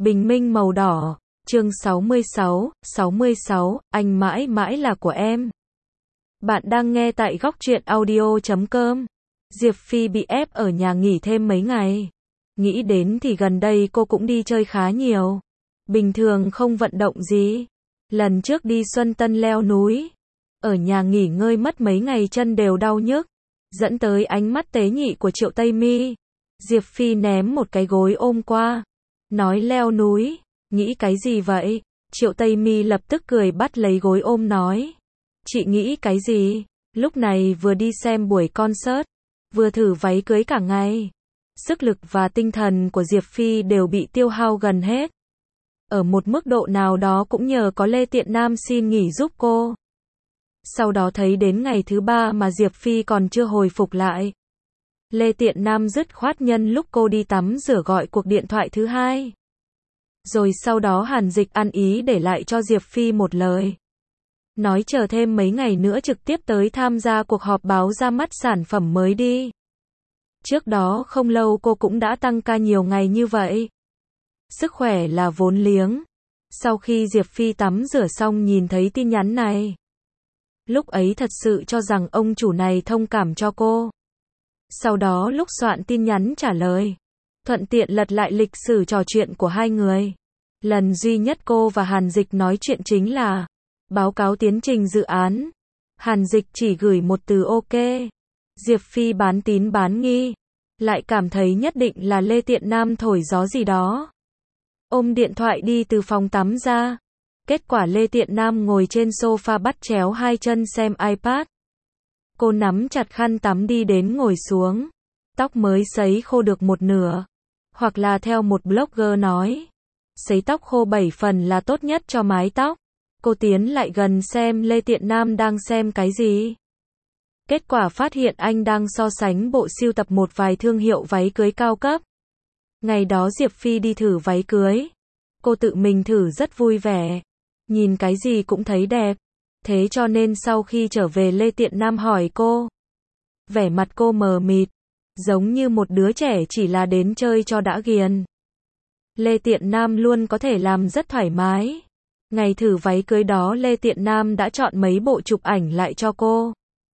Bình minh màu đỏ, chương 66, anh mãi mãi là của em. Bạn đang nghe tại góc truyện audio.com. Diệp Phi bị ép ở nhà nghỉ thêm mấy ngày. Nghĩ đến thì gần đây cô cũng đi chơi khá nhiều. Bình thường không vận động gì. Lần trước đi Xuân Tân leo núi. Ở nhà nghỉ ngơi mất mấy ngày chân đều đau nhức. Dẫn tới ánh mắt tế nhị của Triệu Tây Mi. Diệp Phi ném một cái gối ôm qua. Nói leo núi, nghĩ cái gì vậy? Triệu Tây Mi lập tức cười bắt lấy gối ôm nói. Chị nghĩ cái gì? Lúc này vừa đi xem buổi concert, vừa thử váy cưới cả ngày. Sức lực và tinh thần của Diệp Phi đều bị tiêu hao gần hết. Ở một mức độ nào đó cũng nhờ có Lê Tiện Nam xin nghỉ giúp cô. Sau đó thấy đến ngày thứ 3 mà Diệp Phi còn chưa hồi phục lại. Lê Tiện Nam dứt khoát nhân lúc cô đi tắm rửa gọi cuộc điện thoại thứ 2. Rồi sau đó Hàn Dịch ăn ý để lại cho Diệp Phi một lời. Nói chờ thêm mấy ngày nữa trực tiếp tới tham gia cuộc họp báo ra mắt sản phẩm mới đi. Trước đó không lâu cô cũng đã tăng ca nhiều ngày như vậy. Sức khỏe là vốn liếng. Sau khi Diệp Phi tắm rửa xong nhìn thấy tin nhắn này. Lúc ấy thật sự cho rằng ông chủ này thông cảm cho cô. Sau đó lúc soạn tin nhắn trả lời, thuận tiện lật lại lịch sử trò chuyện của hai người. Lần duy nhất cô và Hàn Dịch nói chuyện chính là báo cáo tiến trình dự án. Hàn Dịch chỉ gửi một từ ok. Diệp Phi bán tín bán nghi, lại cảm thấy nhất định là Lê Tiện Nam thổi gió gì đó. Ôm điện thoại đi từ phòng tắm ra. Kết quả Lê Tiện Nam ngồi trên sofa bắt chéo hai chân xem iPad. Cô nắm chặt khăn tắm đi đến ngồi xuống. Tóc mới sấy khô được một nửa. Hoặc là theo một blogger nói, sấy tóc khô 7 phần là tốt nhất cho mái tóc. Cô tiến lại gần xem Lê Tiện Nam đang xem cái gì. Kết quả phát hiện anh đang so sánh bộ sưu tập một vài thương hiệu váy cưới cao cấp. Ngày đó Diệp Phi đi thử váy cưới. Cô tự mình thử rất vui vẻ. Nhìn cái gì cũng thấy đẹp. Thế cho nên sau khi trở về Lê Tiện Nam hỏi cô. Vẻ mặt cô mờ mịt. Giống như một đứa trẻ chỉ là đến chơi cho đã ghiền. Lê Tiện Nam luôn có thể làm rất thoải mái. Ngày thử váy cưới đó Lê Tiện Nam đã chọn mấy bộ chụp ảnh lại cho cô.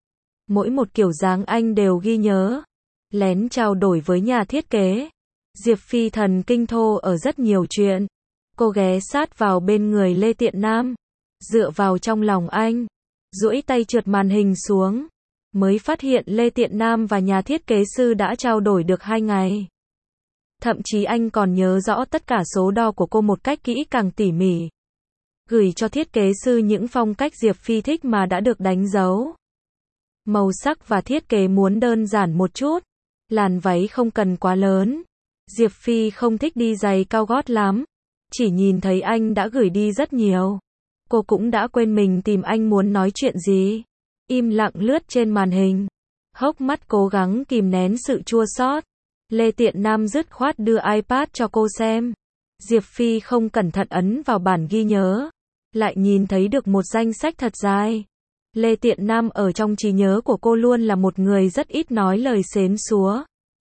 Mỗi một kiểu dáng anh đều ghi nhớ. Lén trao đổi với nhà thiết kế. Diệp Phi thần kinh thô ở rất nhiều chuyện. Cô ghé sát vào bên người Lê Tiện Nam. Dựa vào trong lòng anh. Duỗi tay trượt màn hình xuống. Mới phát hiện Lê Tiện Nam và nhà thiết kế sư đã trao đổi được 2 ngày. Thậm chí anh còn nhớ rõ tất cả số đo của cô một cách kỹ càng tỉ mỉ. Gửi cho thiết kế sư những phong cách Diệp Phi thích mà đã được đánh dấu. Màu sắc và thiết kế muốn đơn giản một chút. Làn váy không cần quá lớn. Diệp Phi không thích đi giày cao gót lắm. Chỉ nhìn thấy anh đã gửi đi rất nhiều. Cô cũng đã quên mình tìm anh muốn nói chuyện gì. Im lặng lướt trên màn hình. Hốc mắt cố gắng kìm nén sự chua xót. Lê Tiện Nam dứt khoát đưa iPad cho cô xem. Diệp Phi không cẩn thận ấn vào bản ghi nhớ. Lại nhìn thấy được một danh sách thật dài. Lê Tiện Nam ở trong trí nhớ của cô luôn là một người rất ít nói lời xến xúa.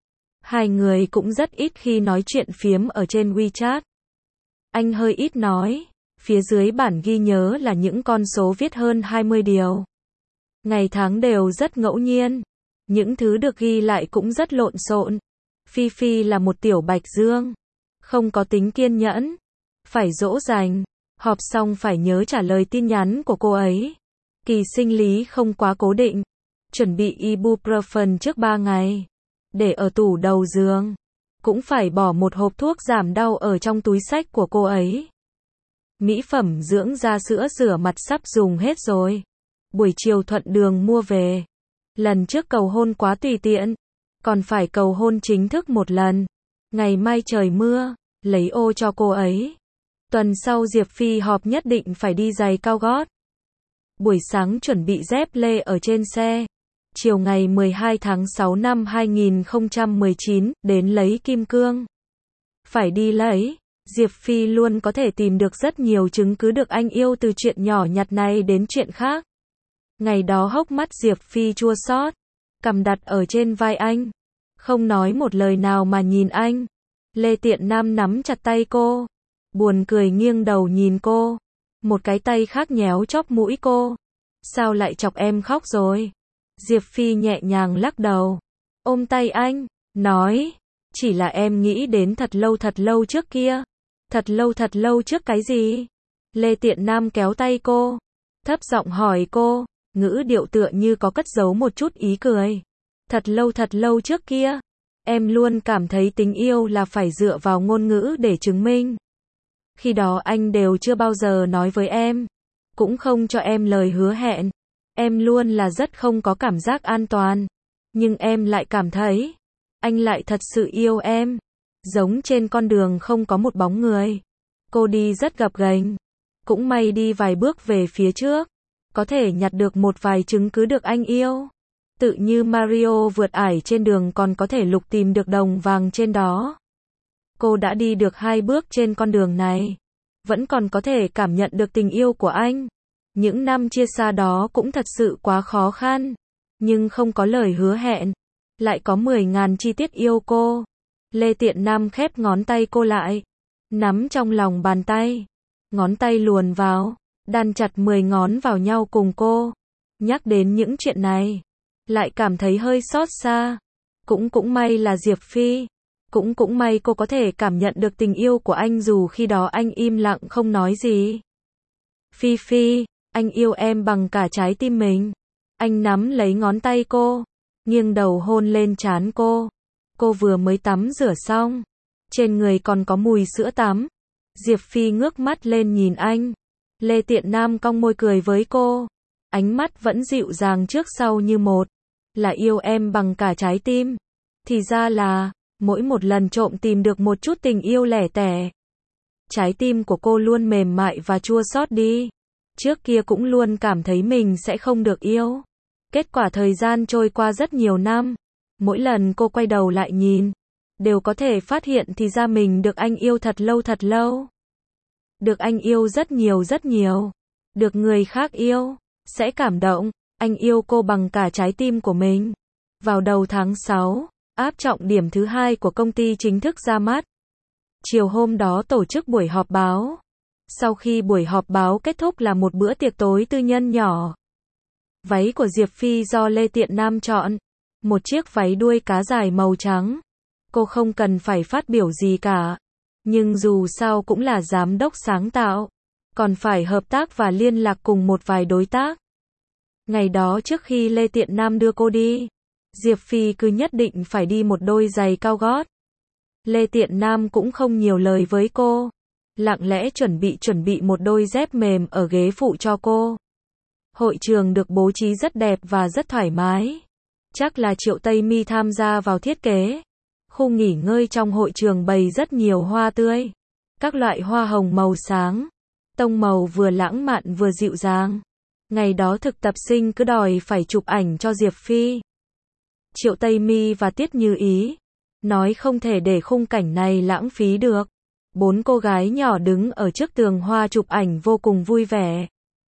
Hai người cũng rất ít khi nói chuyện phiếm ở trên WeChat. Anh hơi ít nói. Phía dưới bản ghi nhớ là những con số viết hơn 20 điều. Ngày tháng đều rất ngẫu nhiên. Những thứ được ghi lại cũng rất lộn xộn. Phi Phi là một tiểu bạch dương. Không có tính kiên nhẫn. Phải dỗ dành. Họp xong phải nhớ trả lời tin nhắn của cô ấy. Kỳ sinh lý không quá cố định. Chuẩn bị ibuprofen trước 3 ngày. Để ở tủ đầu giường. Cũng phải bỏ một hộp thuốc giảm đau ở trong túi xách của cô ấy. Mỹ phẩm dưỡng da sữa rửa mặt sắp dùng hết rồi. Buổi chiều thuận đường mua về. Lần trước cầu hôn quá tùy tiện. Còn phải cầu hôn chính thức một lần. Ngày mai trời mưa. Lấy ô cho cô ấy. Tuần sau Diệp Phi họp nhất định phải đi giày cao gót. Buổi sáng chuẩn bị dép lê ở trên xe. Chiều ngày 12 tháng 6 năm 2019, đến lấy kim cương. Phải đi lấy. Diệp Phi luôn có thể tìm được rất nhiều chứng cứ được anh yêu từ chuyện nhỏ nhặt này đến chuyện khác. Ngày đó hốc mắt Diệp Phi chua xót, cằm đặt ở trên vai anh. Không nói một lời nào mà nhìn anh. Lê Tiện Nam nắm chặt tay cô. buồn cười nghiêng đầu nhìn cô. Một cái tay khác nhéo chóp mũi cô. Sao lại chọc em khóc rồi? Diệp Phi nhẹ nhàng lắc đầu. Ôm tay anh, nói. Chỉ là em nghĩ đến thật lâu trước kia. Thật lâu trước cái gì? Lê Tiện Nam kéo tay cô. Thấp giọng hỏi cô. Ngữ điệu tựa như có cất giấu một chút ý cười. Thật lâu trước kia. Em luôn cảm thấy tình yêu là phải dựa vào ngôn ngữ để chứng minh. Khi đó anh đều chưa bao giờ nói với em. Cũng không cho em lời hứa hẹn. Em luôn là rất không có cảm giác an toàn. Nhưng em lại cảm thấy. Anh lại thật sự yêu em. Giống trên con đường không có một bóng người. Cô đi rất gập ghềnh. Cũng may đi vài bước về phía trước. Có thể nhặt được một vài chứng cứ được anh yêu. Tự như Mario vượt ải trên đường còn có thể lục tìm được đồng vàng trên đó. Cô đã đi được 2 bước trên con đường này. Vẫn còn có thể cảm nhận được tình yêu của anh. Những năm chia xa đó cũng thật sự quá khó khăn. Nhưng không có lời hứa hẹn. Lại có 10.000 chi tiết yêu cô. Lê Tiện Nam khép ngón tay cô lại. Nắm trong lòng bàn tay. Ngón tay luồn vào. Đan chặt 10 ngón vào nhau cùng cô. Nhắc đến những chuyện này. Lại cảm thấy hơi xót xa. Cũng may là Diệp Phi. Cũng may cô có thể cảm nhận được tình yêu của anh dù khi đó anh im lặng không nói gì. Phi, anh yêu em bằng cả trái tim mình. Anh nắm lấy ngón tay cô. Nghiêng đầu hôn lên trán cô. Cô vừa mới tắm rửa xong. Trên người còn có mùi sữa tắm. Diệp Phi ngước mắt lên nhìn anh. Lê Tiện Nam cong môi cười với cô. Ánh mắt vẫn dịu dàng trước sau như một. Là yêu em bằng cả trái tim. Thì ra là, mỗi một lần trộm tìm được một chút tình yêu lẻ tẻ. Trái tim của cô luôn mềm mại và chua xót đi. Trước kia cũng luôn cảm thấy mình sẽ không được yêu. Kết quả thời gian trôi qua rất nhiều năm. Mỗi lần cô quay đầu lại nhìn, đều có thể phát hiện thì ra mình được anh yêu thật lâu. Được anh yêu rất nhiều. Được người khác yêu, sẽ cảm động. Anh yêu cô bằng cả trái tim của mình. Vào đầu tháng 6, áp trọng điểm thứ 2 của công ty chính thức ra mắt. Chiều hôm đó tổ chức buổi họp báo. Sau khi buổi họp báo kết thúc là một bữa tiệc tối tư nhân nhỏ. Váy của Diệp Phi do Lê Tiện Nam chọn. Một chiếc váy đuôi cá dài màu trắng. Cô không cần phải phát biểu gì cả. Nhưng dù sao cũng là giám đốc sáng tạo. Còn phải hợp tác và liên lạc cùng một vài đối tác. Ngày đó trước khi Lê Tiện Nam đưa cô đi, Diệp Phi cứ nhất định phải đi một đôi giày cao gót. Lê Tiện Nam cũng không nhiều lời với cô. Lặng lẽ chuẩn bị một đôi dép mềm ở ghế phụ cho cô. Hội trường được bố trí rất đẹp và rất thoải mái. Chắc là Triệu Tây Mi tham gia vào thiết kế. Khu nghỉ ngơi trong hội trường bày rất nhiều hoa tươi. Các loại hoa hồng màu sáng. Tông màu vừa lãng mạn vừa dịu dàng. Ngày đó thực tập sinh cứ đòi phải chụp ảnh cho Diệp Phi. Triệu Tây Mi và Tiết Như Ý nói không thể để khung cảnh này lãng phí được. 4 cô gái nhỏ đứng ở trước tường hoa chụp ảnh vô cùng vui vẻ.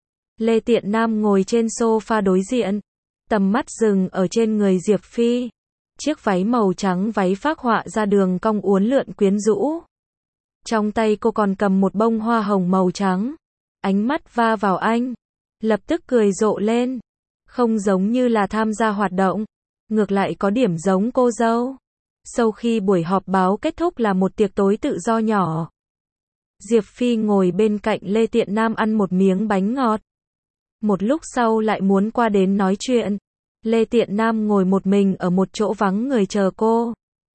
Lê Tiện Nam ngồi trên sofa đối diện. Tầm mắt dừng ở trên người Diệp Phi. Chiếc váy màu trắng váy phác họa ra đường cong uốn lượn quyến rũ. Trong tay cô còn cầm một bông hoa hồng màu trắng. Ánh mắt va vào anh. Lập tức cười rộ lên. Không giống như là tham gia hoạt động. Ngược lại có điểm giống cô dâu. Sau khi buổi họp báo kết thúc là một tiệc tối tự do nhỏ. Diệp Phi ngồi bên cạnh Lê Tiện Nam ăn một miếng bánh ngọt. Một lúc sau lại muốn qua đến nói chuyện. Lê Tiện Nam ngồi một mình ở một chỗ vắng người chờ cô.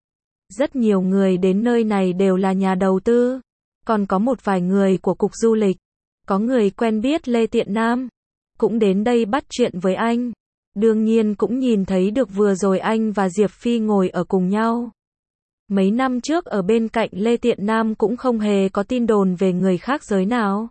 Rất nhiều người đến nơi này đều là nhà đầu tư. Còn có một vài người của cục du lịch. Có người quen biết Lê Tiện Nam. Cũng đến đây bắt chuyện với anh. Đương nhiên cũng nhìn thấy được vừa rồi anh và Diệp Phi ngồi ở cùng nhau. Mấy năm trước ở bên cạnh Lê Tiện Nam cũng không hề có tin đồn về người khác giới nào.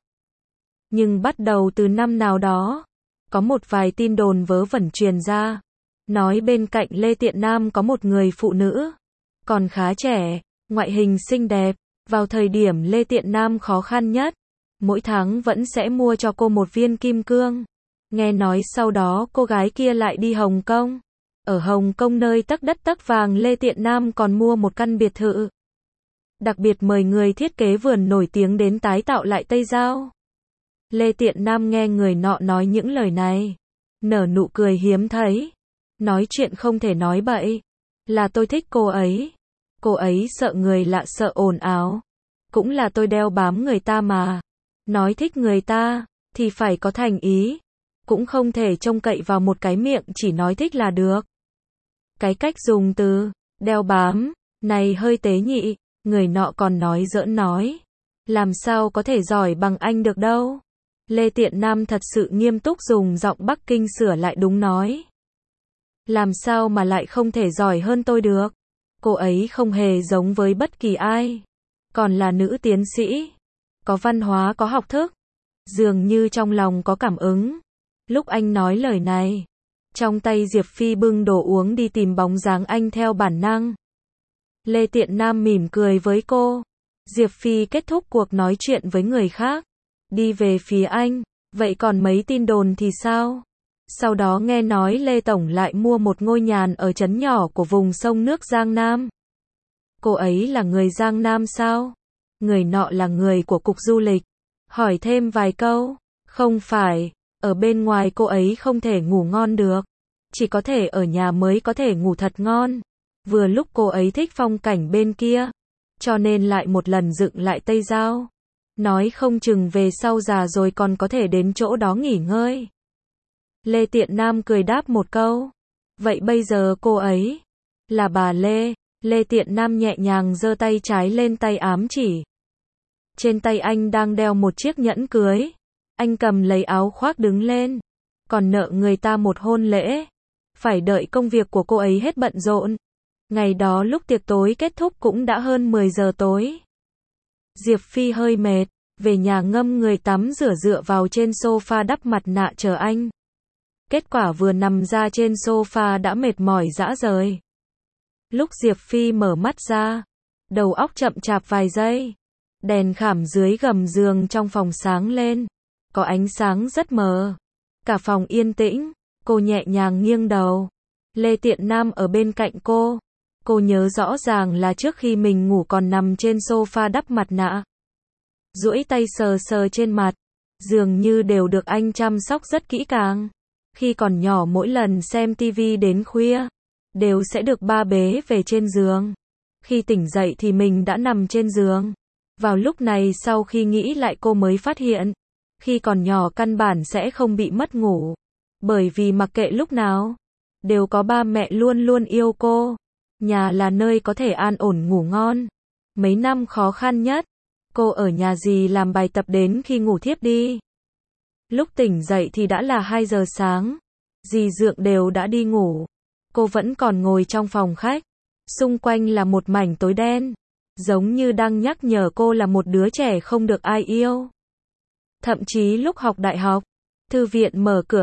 Nhưng bắt đầu từ năm nào đó, có một vài tin đồn vớ vẩn truyền ra. Nói bên cạnh Lê Tiện Nam có một người phụ nữ. Còn khá trẻ, ngoại hình xinh đẹp. Vào thời điểm Lê Tiện Nam khó khăn nhất. Mỗi tháng vẫn sẽ mua cho cô một viên kim cương. Nghe nói sau đó cô gái kia lại đi Hồng Kông. Ở Hồng Kông nơi tấc đất tấc vàng Lê Tiện Nam còn mua một căn biệt thự. Đặc biệt mời người thiết kế vườn nổi tiếng đến tái tạo lại Tây Giao. Lê Tiện Nam nghe người nọ nói những lời này, nở nụ cười hiếm thấy. Nói chuyện không thể nói bậy. Là tôi thích cô ấy. Cô ấy sợ người lạ, sợ ồn ào. Cũng là tôi đeo bám người ta mà. Nói thích người ta, thì phải có thành ý. Cũng không thể trông cậy vào một cái miệng chỉ nói thích là được. Cái cách dùng từ, đeo bám, này hơi tế nhị. Người nọ còn nói giỡn nói. Làm sao có thể giỏi bằng anh được đâu. Lê Tiện Nam thật sự nghiêm túc dùng giọng Bắc Kinh sửa lại đúng nói. Làm sao mà lại không thể giỏi hơn tôi được. Cô ấy không hề giống với bất kỳ ai. Còn là nữ tiến sĩ. Có văn hóa, có học thức. Dường như trong lòng có cảm ứng. Lúc anh nói lời này, trong tay Diệp Phi bưng đồ uống đi tìm bóng dáng anh theo bản năng. Lê Tiện Nam mỉm cười với cô. Diệp Phi kết thúc cuộc nói chuyện với người khác. Đi về phía anh. Vậy còn mấy tin đồn thì sao? Sau đó nghe nói Lê Tổng lại mua một ngôi nhàn ở trấn nhỏ của vùng sông nước Giang Nam. Cô ấy là người Giang Nam sao? Người nọ là người của cục du lịch. Hỏi thêm vài câu. Không phải, ở bên ngoài cô ấy không thể ngủ ngon được. Chỉ có thể ở nhà mới có thể ngủ thật ngon. Vừa lúc cô ấy thích phong cảnh bên kia. Cho nên lại một lần dựng lại Tây Giao. Nói không chừng về sau già rồi còn có thể đến chỗ đó nghỉ ngơi. Lê Tiện Nam cười đáp một câu. Vậy bây giờ cô ấy là bà Lê. Lê Tiện Nam nhẹ nhàng giơ tay trái lên tay ám chỉ. Trên tay anh đang đeo một chiếc nhẫn cưới. Anh cầm lấy áo khoác đứng lên. Còn nợ người ta một hôn lễ. Phải đợi công việc của cô ấy hết bận rộn. Ngày đó lúc tiệc tối kết thúc cũng đã hơn 10 giờ tối. Diệp Phi hơi mệt. Về nhà ngâm người tắm rửa dựa vào trên sofa đắp mặt nạ chờ anh. Kết quả vừa nằm ra trên sofa đã mệt mỏi rã rời. Lúc Diệp Phi mở mắt ra, đầu óc chậm chạp vài giây. Đèn khảm dưới gầm giường trong phòng sáng lên. Có ánh sáng rất mờ. Cả phòng yên tĩnh. Cô nhẹ nhàng nghiêng đầu. Lê Tiện Nam ở bên cạnh cô. Cô nhớ rõ ràng là trước khi mình ngủ còn nằm trên sofa đắp mặt nạ. Duỗi tay sờ sờ trên mặt. Dường như đều được anh chăm sóc rất kỹ càng. Khi còn nhỏ mỗi lần xem tivi đến khuya, đều sẽ được ba bế về trên giường. Khi tỉnh dậy thì mình đã nằm trên giường. Vào lúc này sau khi nghĩ lại cô mới phát hiện, khi còn nhỏ căn bản sẽ không bị mất ngủ. Bởi vì mặc kệ lúc nào, đều có ba mẹ luôn luôn yêu cô. Nhà là nơi có thể an ổn ngủ ngon. Mấy năm khó khăn nhất, cô ở nhà dì làm bài tập đến khi ngủ thiếp đi. Lúc tỉnh dậy thì đã là 2 giờ sáng. Dì Dượng đều đã đi ngủ. Cô vẫn còn ngồi trong phòng khách. Xung quanh là một mảnh tối đen. Giống như đang nhắc nhở cô là một đứa trẻ không được ai yêu. Thậm chí lúc học đại học, thư viện mở cửa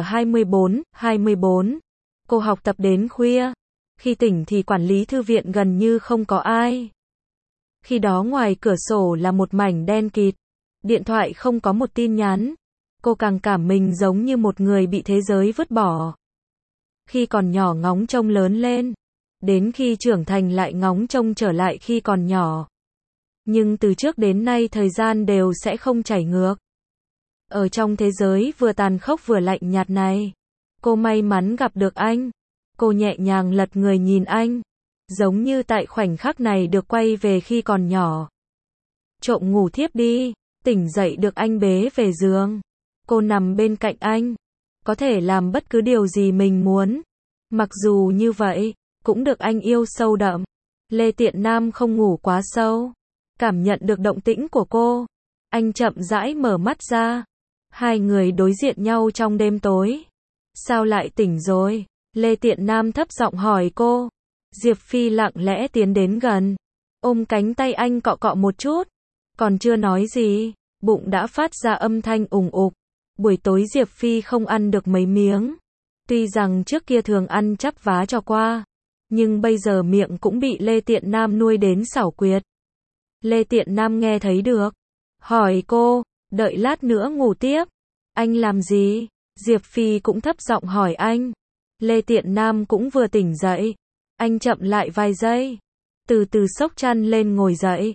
24. Cô học tập đến khuya. Khi tỉnh thì quản lý thư viện gần như không có ai. Khi đó ngoài cửa sổ là một mảnh đen kịt. Điện thoại không có một tin nhắn. Cô càng cảm mình giống như một người bị thế giới vứt bỏ. Khi còn nhỏ ngóng trông lớn lên. Đến khi trưởng thành lại ngóng trông trở lại khi còn nhỏ. Nhưng từ trước đến nay thời gian đều sẽ không chảy ngược. Ở trong thế giới vừa tàn khốc vừa lạnh nhạt này, cô may mắn gặp được anh. Cô nhẹ nhàng lật người nhìn anh. Giống như tại khoảnh khắc này được quay về khi còn nhỏ. Trộm ngủ thiếp đi. Tỉnh dậy được anh bế về giường. Cô nằm bên cạnh anh. Có thể làm bất cứ điều gì mình muốn. Mặc dù như vậy, cũng được anh yêu sâu đậm. Lê Tiện Nam không ngủ quá sâu. Cảm nhận được động tĩnh của cô. Anh chậm rãi mở mắt ra. Hai người đối diện nhau trong đêm tối. Sao lại tỉnh rồi? Lê Tiện Nam thấp giọng hỏi cô. Diệp Phi lặng lẽ tiến đến gần. Ôm cánh tay anh cọ cọ một chút. Còn chưa nói gì, bụng đã phát ra âm thanh ùng ục. Buổi tối Diệp Phi không ăn được mấy miếng. Tuy rằng trước kia thường ăn chắp vá cho qua. Nhưng bây giờ miệng cũng bị Lê Tiện Nam nuôi đến xảo quyệt. Lê Tiện Nam nghe thấy được. Hỏi cô, đợi lát nữa ngủ tiếp. Anh làm gì? Diệp Phi cũng thấp giọng hỏi anh. Lê Tiện Nam cũng vừa tỉnh dậy. Anh chậm lại vài giây. Từ từ xốc chăn lên ngồi dậy.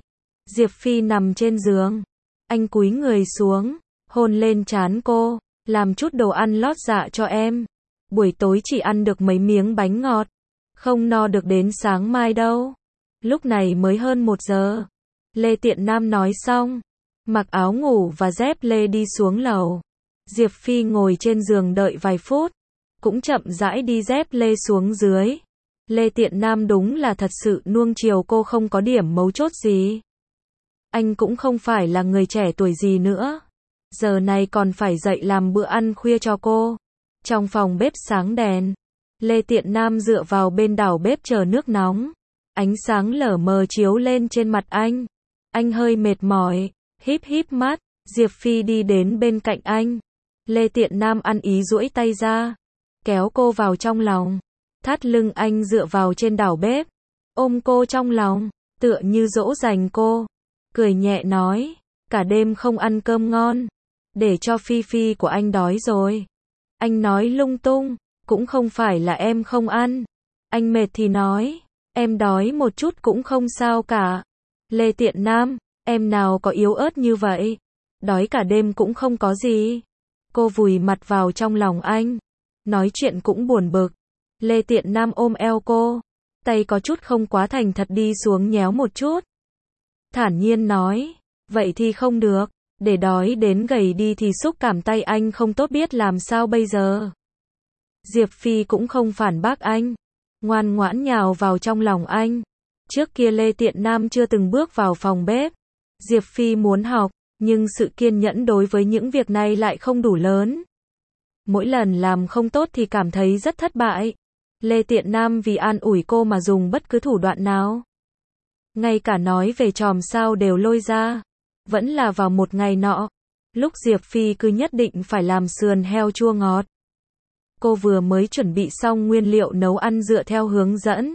Diệp Phi nằm trên giường. Anh cúi người xuống, hôn lên trán cô, làm chút đồ ăn lót dạ cho em. Buổi tối chỉ ăn được mấy miếng bánh ngọt, không no được đến sáng mai đâu. Lúc này mới hơn 1 giờ. Lê Tiện Nam nói xong, mặc áo ngủ và dép lê đi xuống lầu. Diệp Phi ngồi trên giường đợi vài phút, cũng chậm rãi đi dép lê xuống dưới. Lê Tiện Nam đúng là thật sự nuông chiều cô không có điểm mấu chốt gì. Anh cũng không phải là người trẻ tuổi gì nữa. Giờ này còn phải dậy làm bữa ăn khuya cho cô. Trong phòng bếp sáng đèn, Lê Tiện Nam dựa vào bên đảo bếp chờ nước nóng. Ánh sáng lờ mờ chiếu lên trên mặt anh. Anh hơi mệt mỏi, híp híp mắt. Diệp Phi đi đến bên cạnh anh. Lê Tiện Nam ăn ý duỗi tay ra, kéo cô vào trong lòng. Thắt lưng anh dựa vào trên đảo bếp, ôm cô trong lòng, tựa như dỗ dành cô. Cười nhẹ nói, cả đêm không ăn cơm ngon, để cho Phi Phi của anh đói rồi. Anh nói lung tung, cũng không phải là em không ăn. Anh mệt thì nói, em đói một chút cũng không sao cả. Lê Tiện Nam, em nào có yếu ớt như vậy. Đói cả đêm cũng không có gì. Cô vùi mặt vào trong lòng anh, nói chuyện cũng buồn bực. Lê Tiện Nam ôm eo cô, tay có chút không quá thành thật đi xuống nhéo một chút. Thản nhiên nói, vậy thì không được, để đói đến gầy đi thì xúc cảm tay anh không tốt biết làm sao bây giờ. Diệp Phi cũng không phản bác anh, ngoan ngoãn nhào vào trong lòng anh. Trước kia Lê Tiện Nam chưa từng bước vào phòng bếp. Diệp Phi muốn học, nhưng sự kiên nhẫn đối với những việc này lại không đủ lớn. Mỗi lần làm không tốt thì cảm thấy rất thất bại. Lê Tiện Nam vì an ủi cô mà dùng bất cứ thủ đoạn nào. Ngay cả nói về chòm sao đều lôi ra. Vẫn là vào một ngày nọ, lúc Diệp Phi cứ nhất định phải làm sườn heo chua ngọt. Cô vừa mới chuẩn bị xong nguyên liệu nấu ăn dựa theo hướng dẫn.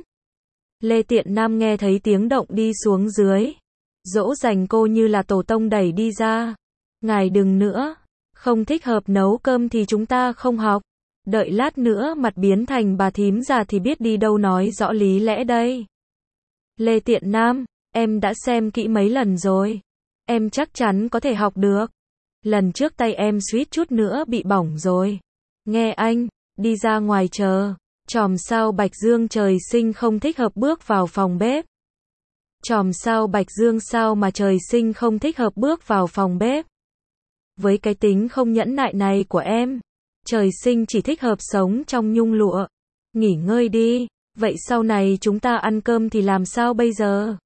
Lê Tiện Nam nghe thấy tiếng động đi xuống dưới. Dỗ dành cô như là tổ tông đẩy đi ra. Ngài đừng nữa, không thích hợp nấu cơm thì chúng ta không học. Đợi lát nữa mặt biến thành bà thím già thì biết đi đâu nói rõ lý lẽ đây. Lê Tiện Nam, em đã xem kỹ mấy lần rồi. Em chắc chắn có thể học được. Lần trước tay em suýt chút nữa bị bỏng rồi. Nghe anh, đi ra ngoài chờ. Chòm sao Bạch Dương trời sinh không thích hợp bước vào phòng bếp. Chòm sao Bạch Dương sao mà trời sinh không thích hợp bước vào phòng bếp. Với cái tính không nhẫn nại này của em, trời sinh chỉ thích hợp sống trong nhung lụa. Nghỉ ngơi đi, vậy sau này chúng ta ăn cơm thì làm sao bây giờ?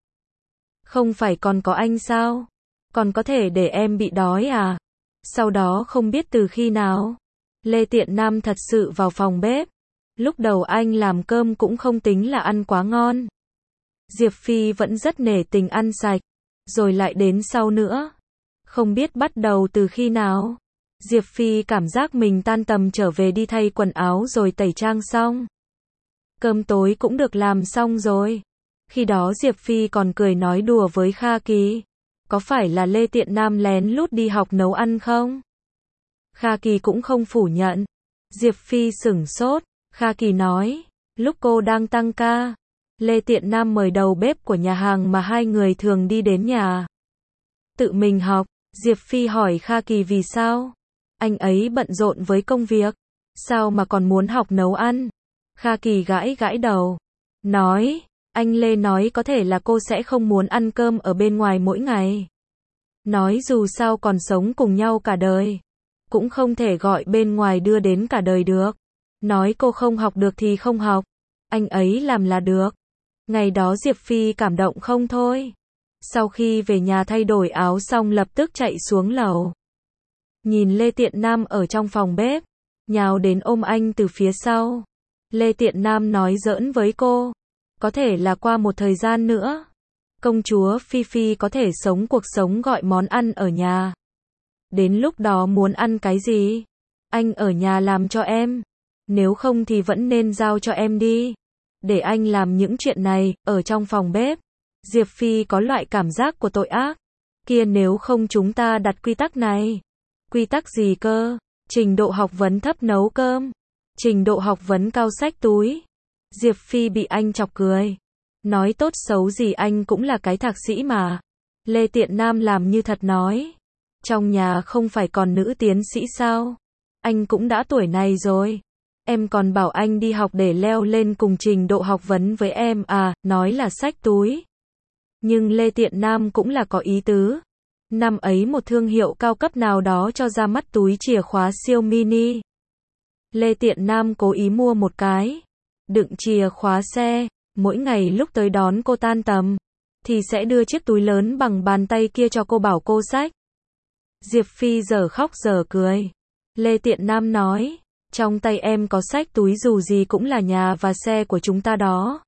Không phải còn có anh sao? Còn có thể để em bị đói à? Sau đó không biết từ khi nào, Lê Tiện Nam thật sự vào phòng bếp. Lúc đầu anh làm cơm cũng không tính là ăn quá ngon. Diệp Phi vẫn rất nể tình ăn sạch, rồi lại đến sau nữa. Không biết bắt đầu từ khi nào, Diệp Phi cảm giác mình tan tầm trở về đi thay quần áo rồi tẩy trang xong. Cơm tối cũng được làm xong rồi. Khi đó Diệp Phi còn cười nói đùa với Kha Kỳ. Có phải là Lê Tiện Nam lén lút đi học nấu ăn không? Kha Kỳ cũng không phủ nhận. Diệp Phi sửng sốt. Kha Kỳ nói, lúc cô đang tăng ca, Lê Tiện Nam mời đầu bếp của nhà hàng mà hai người thường đi đến nhà. Tự mình học. Diệp Phi hỏi Kha Kỳ vì sao? Anh ấy bận rộn với công việc. Sao mà còn muốn học nấu ăn? Kha Kỳ gãi gãi đầu. Nói, anh Lê nói có thể là cô sẽ không muốn ăn cơm ở bên ngoài mỗi ngày. Nói dù sao còn sống cùng nhau cả đời. Cũng không thể gọi bên ngoài đưa đến cả đời được. Nói cô không học được thì không học. Anh ấy làm là được. Ngày đó Diệp Phi cảm động không thôi. Sau khi về nhà thay đổi áo xong lập tức chạy xuống lầu. Nhìn Lê Tiện Nam ở trong phòng bếp, nhào đến ôm anh từ phía sau. Lê Tiện Nam nói giỡn với cô. Có thể là qua một thời gian nữa, công chúa Phi Phi có thể sống cuộc sống gọi món ăn ở nhà. Đến lúc đó muốn ăn cái gì, anh ở nhà làm cho em. Nếu không thì vẫn nên giao cho em đi. Để anh làm những chuyện này, ở trong phòng bếp. Diệp Phi có loại cảm giác của tội ác. Kia nếu không chúng ta đặt quy tắc này. Quy tắc gì cơ? Trình độ học vấn thấp nấu cơm. Trình độ học vấn cao xách túi. Diệp Phi bị anh chọc cười. Nói tốt xấu gì anh cũng là cái thạc sĩ mà. Lê Tiện Nam làm như thật nói. Trong nhà không phải còn nữ tiến sĩ sao? Anh cũng đã tuổi này rồi. Em còn bảo anh đi học để leo lên cùng trình độ học vấn với em à, nói là xách túi. Nhưng Lê Tiện Nam cũng là có ý tứ. Năm ấy một thương hiệu cao cấp nào đó cho ra mắt túi chìa khóa siêu mini. Lê Tiện Nam cố ý mua một cái, đựng chìa khóa xe, mỗi ngày lúc tới đón cô tan tầm, thì sẽ đưa chiếc túi lớn bằng bàn tay kia cho cô bảo cô xách. Diệp Phi giờ khóc giờ cười. Lê Tiện Nam nói, trong tay em có xách túi dù gì cũng là nhà và xe của chúng ta đó.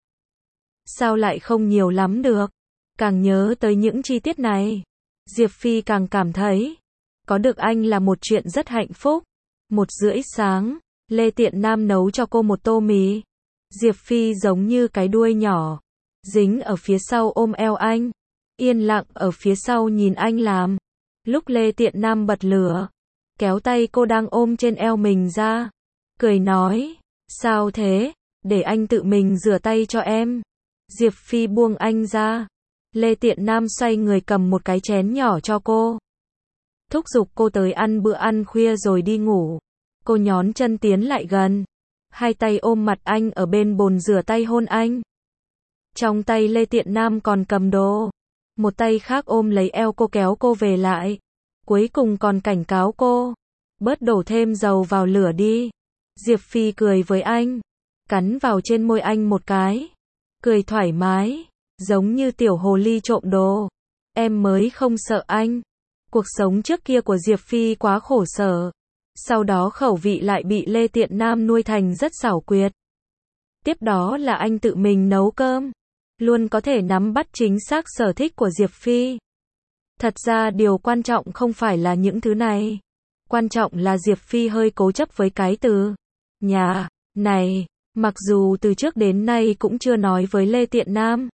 Sao lại không nhiều lắm được? Càng nhớ tới những chi tiết này, Diệp Phi càng cảm thấy, có được anh là một chuyện rất hạnh phúc. 1:30 sáng, Lê Tiện Nam nấu cho cô một tô mì. Diệp Phi giống như cái đuôi nhỏ, dính ở phía sau ôm eo anh, yên lặng ở phía sau nhìn anh làm. Lúc Lê Tiện Nam bật lửa, kéo tay cô đang ôm trên eo mình ra, cười nói, sao thế, để anh tự mình rửa tay cho em. Diệp Phi buông anh ra. Lê Tiện Nam xoay người cầm một cái chén nhỏ cho cô, thúc giục cô tới ăn bữa ăn khuya rồi đi ngủ. Cô nhón chân tiến lại gần, hai tay ôm mặt anh ở bên bồn rửa tay hôn anh. Trong tay Lê Tiện Nam còn cầm đồ, một tay khác ôm lấy eo cô kéo cô về lại. Cuối cùng còn cảnh cáo cô, bớt đổ thêm dầu vào lửa đi. Diệp Phi cười với anh, cắn vào trên môi anh một cái, cười thoải mái, giống như tiểu hồ ly trộm đồ. Em mới không sợ anh. Cuộc sống trước kia của Diệp Phi quá khổ sở. Sau đó khẩu vị lại bị Lê Tiện Nam nuôi thành rất xảo quyệt. Tiếp đó là anh tự mình nấu cơm, luôn có thể nắm bắt chính xác sở thích của Diệp Phi. Thật ra điều quan trọng không phải là những thứ này. Quan trọng là Diệp Phi hơi cố chấp với cái từ nhà này, mặc dù từ trước đến nay cũng chưa nói với Lê Tiện Nam,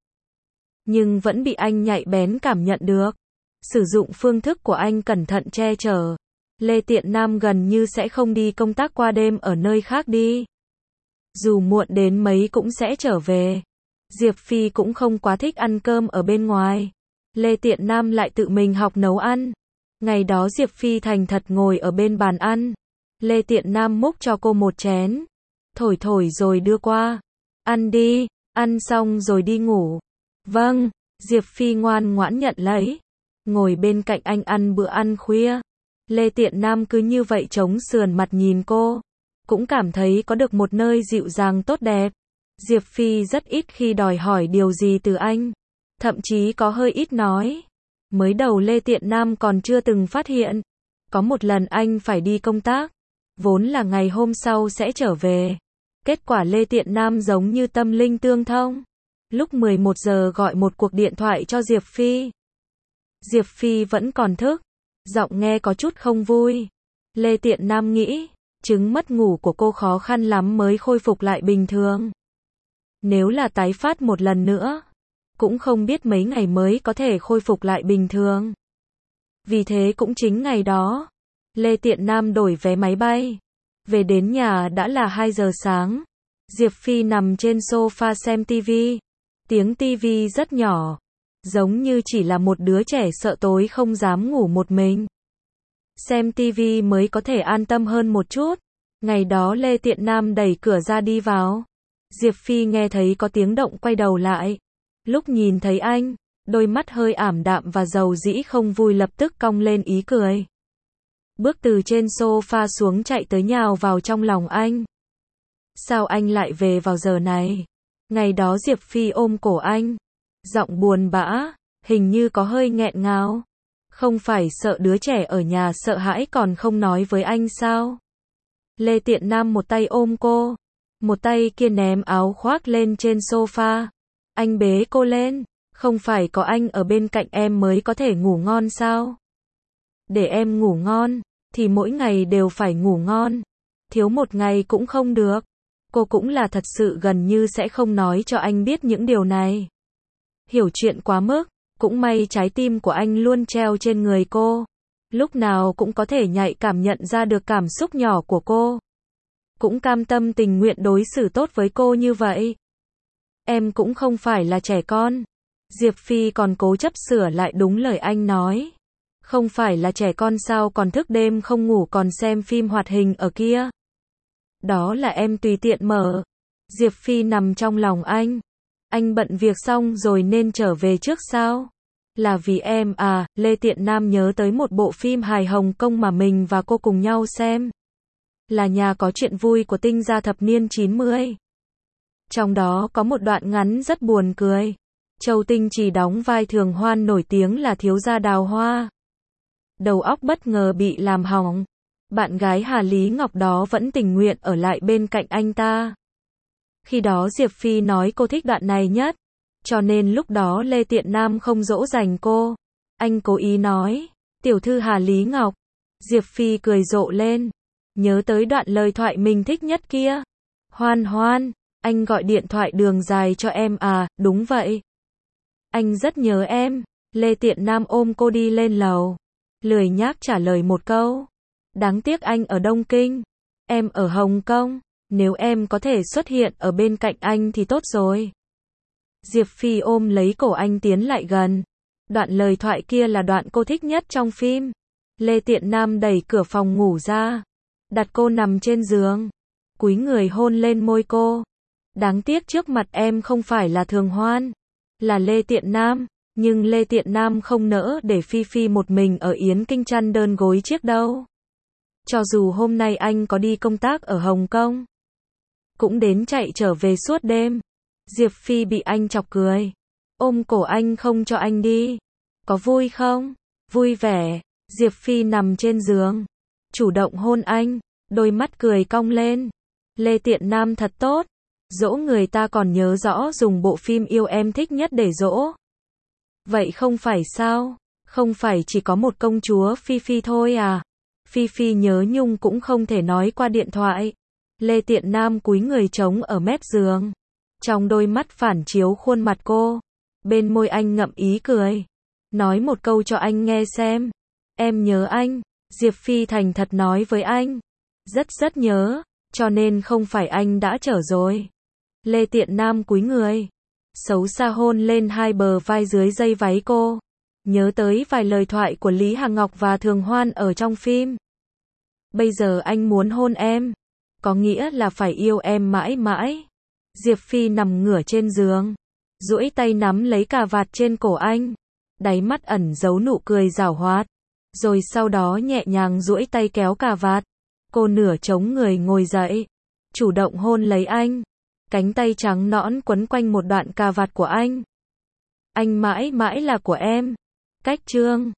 nhưng vẫn bị anh nhạy bén cảm nhận được. Sử dụng phương thức của anh cẩn thận che chở, Lê Tiện Nam gần như sẽ không đi công tác qua đêm ở nơi khác đi. Dù muộn đến mấy cũng sẽ trở về. Diệp Phi cũng không quá thích ăn cơm ở bên ngoài. Lê Tiện Nam lại tự mình học nấu ăn. Ngày đó Diệp Phi thành thật ngồi ở bên bàn ăn. Lê Tiện Nam múc cho cô một chén, thổi thổi rồi đưa qua. Ăn đi, ăn xong rồi đi ngủ. Vâng, Diệp Phi ngoan ngoãn nhận lấy. Ngồi bên cạnh anh ăn bữa ăn khuya. Lê Tiện Nam cứ như vậy chống sườn mặt nhìn cô, cũng cảm thấy có được một nơi dịu dàng tốt đẹp. Diệp Phi rất ít khi đòi hỏi điều gì từ anh, thậm chí có hơi ít nói. Mới đầu Lê Tiện Nam còn chưa từng phát hiện. Có một lần anh phải đi công tác, vốn là ngày hôm sau sẽ trở về. Kết quả Lê Tiện Nam giống như tâm linh tương thông. Lúc 11 giờ gọi một cuộc điện thoại cho Diệp Phi. Diệp Phi vẫn còn thức, giọng nghe có chút không vui. Lê Tiện Nam nghĩ, chứng mất ngủ của cô khó khăn lắm mới khôi phục lại bình thường. Nếu là tái phát một lần nữa, cũng không biết mấy ngày mới có thể khôi phục lại bình thường. Vì thế cũng chính ngày đó, Lê Tiện Nam đổi vé máy bay. Về đến nhà đã là 2 giờ sáng. Diệp Phi nằm trên sofa xem TV. Tiếng TV rất nhỏ, giống như chỉ là một đứa trẻ sợ tối không dám ngủ một mình. Xem TV mới có thể an tâm hơn một chút. Ngày đó Lê Tiện Nam đẩy cửa ra đi vào. Diệp Phi nghe thấy có tiếng động quay đầu lại. Lúc nhìn thấy anh, đôi mắt hơi ảm đạm và dầu dĩ không vui lập tức cong lên ý cười. Bước từ trên sofa xuống chạy tới nhào vào trong lòng anh. Sao anh lại về vào giờ này? Ngày đó Diệp Phi ôm cổ anh, giọng buồn bã, hình như có hơi nghẹn ngào. Không phải sợ đứa trẻ ở nhà sợ hãi còn không nói với anh sao? Lê Tiện Nam một tay ôm cô, một tay kia ném áo khoác lên trên sofa. Anh bế cô lên, không phải có anh ở bên cạnh em mới có thể ngủ ngon sao? Để em ngủ ngon, thì mỗi ngày đều phải ngủ ngon. Thiếu một ngày cũng không được. Cô cũng là thật sự gần như sẽ không nói cho anh biết những điều này. Hiểu chuyện quá mức, cũng may trái tim của anh luôn treo trên người cô. Lúc nào cũng có thể nhạy cảm nhận ra được cảm xúc nhỏ của cô. Cũng cam tâm tình nguyện đối xử tốt với cô như vậy. Em cũng không phải là trẻ con. Diệp Phi còn cố chấp sửa lại đúng lời anh nói. Không phải là trẻ con sao còn thức đêm không ngủ còn xem phim hoạt hình ở kia. Đó là em tùy tiện mở. Diệp Phi nằm trong lòng anh. Anh bận việc xong rồi nên trở về trước sao? Là vì em à, Lê Tiện Nam nhớ tới một bộ phim hài Hồng Kông mà mình và cô cùng nhau xem. Là Nhà có chuyện vui của tinh gia thập niên 90. Trong đó có một đoạn ngắn rất buồn cười. Châu Tinh Trì đóng vai Thường Hoan nổi tiếng là thiếu gia Đào Hoa. Đầu óc bất ngờ bị làm hỏng. Bạn gái Hà Lý Ngọc đó vẫn tình nguyện ở lại bên cạnh anh ta. Khi đó Diệp Phi nói cô thích đoạn này nhất. Cho nên lúc đó Lê Tiện Nam không dỗ dành cô. Anh cố ý nói, tiểu thư Hà Lý Ngọc. Diệp Phi cười rộ lên. Nhớ tới đoạn lời thoại mình thích nhất kia. Hoan Hoan, anh gọi điện thoại đường dài cho em à, đúng vậy. Anh rất nhớ em. Lê Tiện Nam ôm cô đi lên lầu. Lười nhác trả lời một câu. Đáng tiếc anh ở Đông Kinh. Em ở Hồng Kông. Nếu em có thể xuất hiện ở bên cạnh anh thì tốt rồi. Diệp Phi ôm lấy cổ anh tiến lại gần. Đoạn lời thoại kia là đoạn cô thích nhất trong phim. Lê Tiện Nam đẩy cửa phòng ngủ ra. Đặt cô nằm trên giường. Cúi người hôn lên môi cô. Đáng tiếc trước mặt em không phải là Thường Hoan. Là Lê Tiện Nam. Nhưng Lê Tiện Nam không nỡ để Phi Phi một mình ở Yến Kinh chăn đơn gối chiếc đâu. Cho dù hôm nay anh có đi công tác ở Hồng Kông. Cũng đến chạy trở về suốt đêm. Diệp Phi bị anh chọc cười. Ôm cổ anh không cho anh đi. Có vui không? Vui vẻ. Diệp Phi nằm trên giường. Chủ động hôn anh. Đôi mắt cười cong lên. Lê Tiện Nam thật tốt. Dỗ người ta còn nhớ rõ dùng bộ phim yêu em thích nhất để dỗ. Vậy không phải sao? Không phải chỉ có một công chúa Phi Phi thôi à? Phi Phi nhớ nhung cũng không thể nói qua điện thoại. Lê Tiện Nam cúi người trống ở mép giường. Trong đôi mắt phản chiếu khuôn mặt cô. Bên môi anh ngậm ý cười. Nói một câu cho anh nghe xem. Em nhớ anh. Diệp Phi thành thật nói với anh. Rất nhớ. Cho nên không phải anh đã trở rồi. Lê Tiện Nam cúi người. Xấu xa hôn lên hai bờ vai dưới dây váy cô. Nhớ tới vài lời thoại của Lý Hằng Ngọc và Thường Hoan ở trong phim. Bây giờ anh muốn hôn em. Có nghĩa là phải yêu em mãi mãi. Diệp Phi nằm ngửa trên giường. Duỗi tay nắm lấy cà vạt trên cổ anh. Đáy mắt ẩn giấu nụ cười giảo hoạt. Rồi sau đó nhẹ nhàng duỗi tay kéo cà vạt. Cô nửa chống người ngồi dậy. Chủ động hôn lấy anh. Cánh tay trắng nõn quấn quanh một đoạn cà vạt của anh. Anh mãi mãi là của em. Cách chương